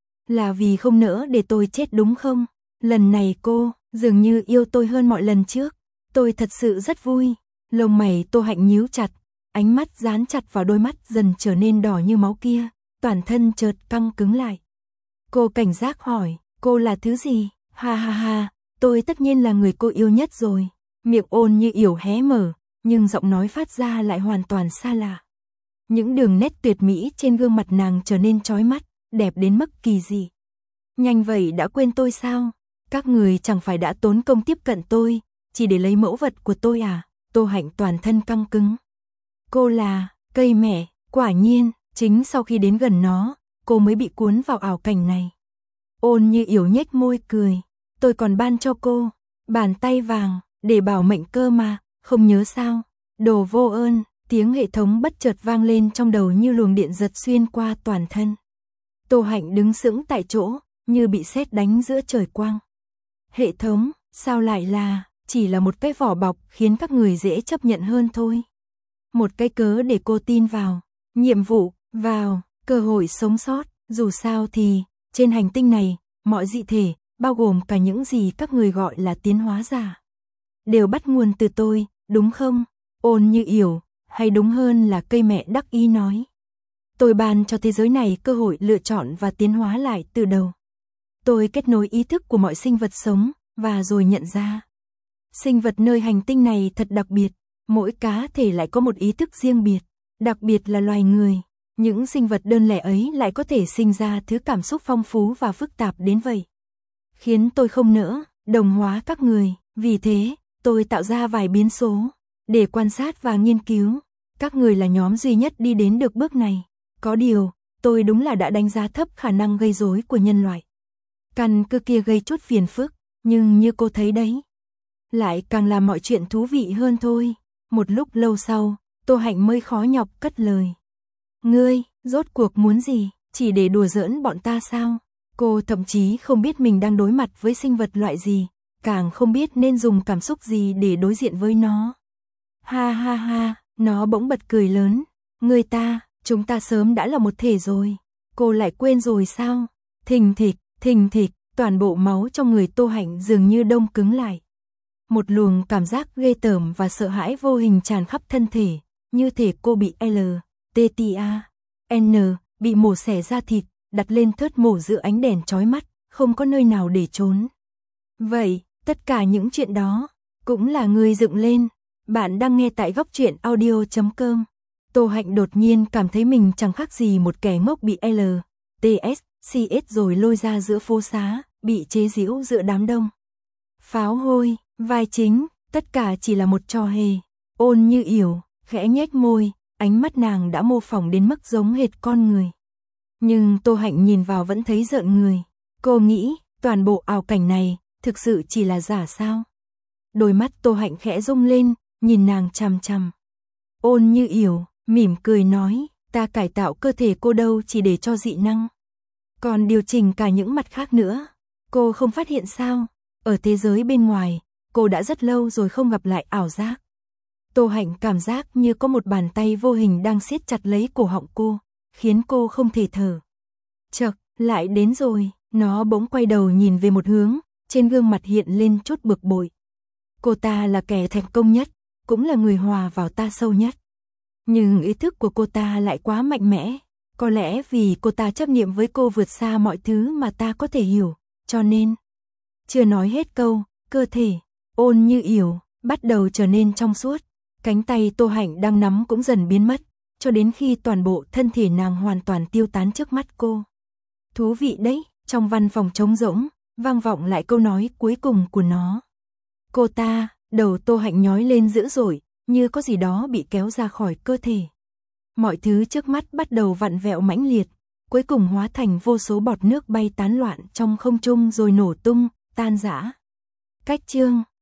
Là vì không nỡ để tôi chết đúng không? Lần này cô dường như yêu tôi hơn mọi lần trước. Tôi thật sự rất vui. Lông mày Tô Hạnh nhíu chặt, ánh mắt dán chặt vào đôi mắt dần trở nên đỏ như máu kia, toàn thân chợt căng cứng lại. Cô cảnh giác hỏi, cô là thứ gì? Ha ha ha, tôi tất nhiên là người cô yêu nhất rồi. Miệng Ôn Như Yểu hé mở, nhưng giọng nói phát ra lại hoàn toàn xa lạ. Những đường nét tuyệt mỹ trên gương mặt nàng trở nên chói mắt, đẹp đến mức kỳ dị. Nhanh vậy đã quên tôi sao? Các người chẳng phải đã tốn công tiếp cận tôi, chỉ để lấy mẫu vật của tôi à? Tô Hạnh toàn thân căng cứng. Cô là cây mẹ, quả nhiên, chính sau khi đến gần nó, cô mới bị cuốn vào ảo cảnh này. Ôn Như Yểu nhếch môi cười, tôi còn ban cho cô bàn tay vàng để bảo mệnh cơ mà, không nhớ sao? Đồ vô ơn. Tiếng hệ thống bất chợt vang lên trong đầu như luồng điện giật xuyên qua toàn thân. Tô Hạnh đứng sững tại chỗ, như bị sét đánh giữa trời quang. Hệ thống, sao lại là, chỉ là một cái vỏ bọc khiến các người dễ chấp nhận hơn thôi. Một cái cớ để cô tin vào, nhiệm vụ, vào, cơ hội sống sót, dù sao thì, trên hành tinh này, mọi dị thể, bao gồm cả những gì các người gọi là tiến hóa giả, đều bắt nguồn từ tôi, đúng không? Ôn Như Yểu, hay đúng hơn là cây mẹ đắc ý nói. Tôi ban cho thế giới này cơ hội lựa chọn và tiến hóa lại từ đầu. Tôi kết nối ý thức của mọi sinh vật sống, và rồi nhận ra. Sinh vật nơi hành tinh này thật đặc biệt, mỗi cá thể lại có một ý thức riêng biệt, đặc biệt là loài người. Những sinh vật đơn lẻ ấy lại có thể sinh ra thứ cảm xúc phong phú và phức tạp đến vậy. Khiến tôi không nỡ đồng hóa các người, vì thế, tôi tạo ra vài biến số, để quan sát và nghiên cứu. Các người là nhóm duy nhất đi đến được bước này. Có điều, tôi đúng là đã đánh giá thấp khả năng gây rối của nhân loại. Căn cứ kia gây chút phiền phức, nhưng như cô thấy đấy, lại càng làm mọi chuyện thú vị hơn thôi. Một lúc lâu sau, Tô Hạnh mới khó nhọc cất lời. Ngươi, rốt cuộc muốn gì? Chỉ để đùa giỡn bọn ta sao? Cô thậm chí không biết mình đang đối mặt với sinh vật loại gì, càng không biết nên dùng cảm xúc gì để đối diện với nó. Ha ha ha, nó bỗng bật cười lớn. Người ta, chúng ta sớm đã là một thể rồi. Cô lại quên rồi sao? Thình thịch, toàn bộ máu trong người Tô Hạnh dường như đông cứng lại. Một luồng cảm giác ghê tởm và sợ hãi vô hình tràn khắp thân thể, như thể cô bị L.T.A.N. bị mổ xẻ da thịt, đặt lên thớt mổ giữa ánh đèn chói mắt, không có nơi nào để trốn. Vậy, tất cả những chuyện đó, cũng là người dựng lên. Bạn đang nghe tại góc truyện audio.com. Tô Hạnh đột nhiên cảm thấy mình chẳng khác gì một kẻ ngốc bị LTSCS rồi lôi ra giữa phố xá, bị chế giễu giữa đám đông. Pháo hôi, vai chính, tất cả chỉ là một trò hề. Ôn Như Yểu, khẽ nhếch môi, ánh mắt nàng đã mô phỏng đến mức giống hệt con người. Nhưng Tô Hạnh nhìn vào vẫn thấy rợn người. Cô nghĩ, toàn bộ ảo cảnh này, thực sự chỉ là giả sao? Đôi mắt Tô Hạnh khẽ rung lên, nhìn nàng chằm chằm. Ôn Như Yểu, mỉm cười nói, ta cải tạo cơ thể cô đâu chỉ để cho dị năng. Còn điều chỉnh cả những mặt khác nữa. Cô không phát hiện sao? Ở thế giới bên ngoài, cô đã rất lâu rồi không gặp lại ảo giác. Tô Hạnh cảm giác như có một bàn tay vô hình đang siết chặt lấy cổ họng cô, khiến cô không thể thở. Chậc, lại đến rồi, nó bỗng quay đầu nhìn về một hướng, trên gương mặt hiện lên chút bực bội. Cô ta là kẻ thành công nhất, cũng là người hòa vào ta sâu nhất. Nhưng ý thức của cô ta lại quá mạnh mẽ, có lẽ vì cô ta chấp niệm với cô vượt xa mọi thứ mà ta có thể hiểu, cho nên... Chưa nói hết câu, cơ thể, Ôn Như Yểu, bắt đầu trở nên trong suốt, cánh tay Tô Hạnh đang nắm cũng dần biến mất, cho đến khi toàn bộ thân thể nàng hoàn toàn tiêu tán trước mắt cô. Thú vị đấy, trong văn phòng trống rỗng, vang vọng lại câu nói cuối cùng của nó. Cô ta, đầu Tô Hạnh nhói lên dữ dội, như có gì đó bị kéo ra khỏi cơ thể. Mọi thứ trước mắt bắt đầu vặn vẹo mãnh liệt, cuối cùng hóa thành vô số bọt nước bay tán loạn trong không trung rồi nổ tung, tan rã. Cách chương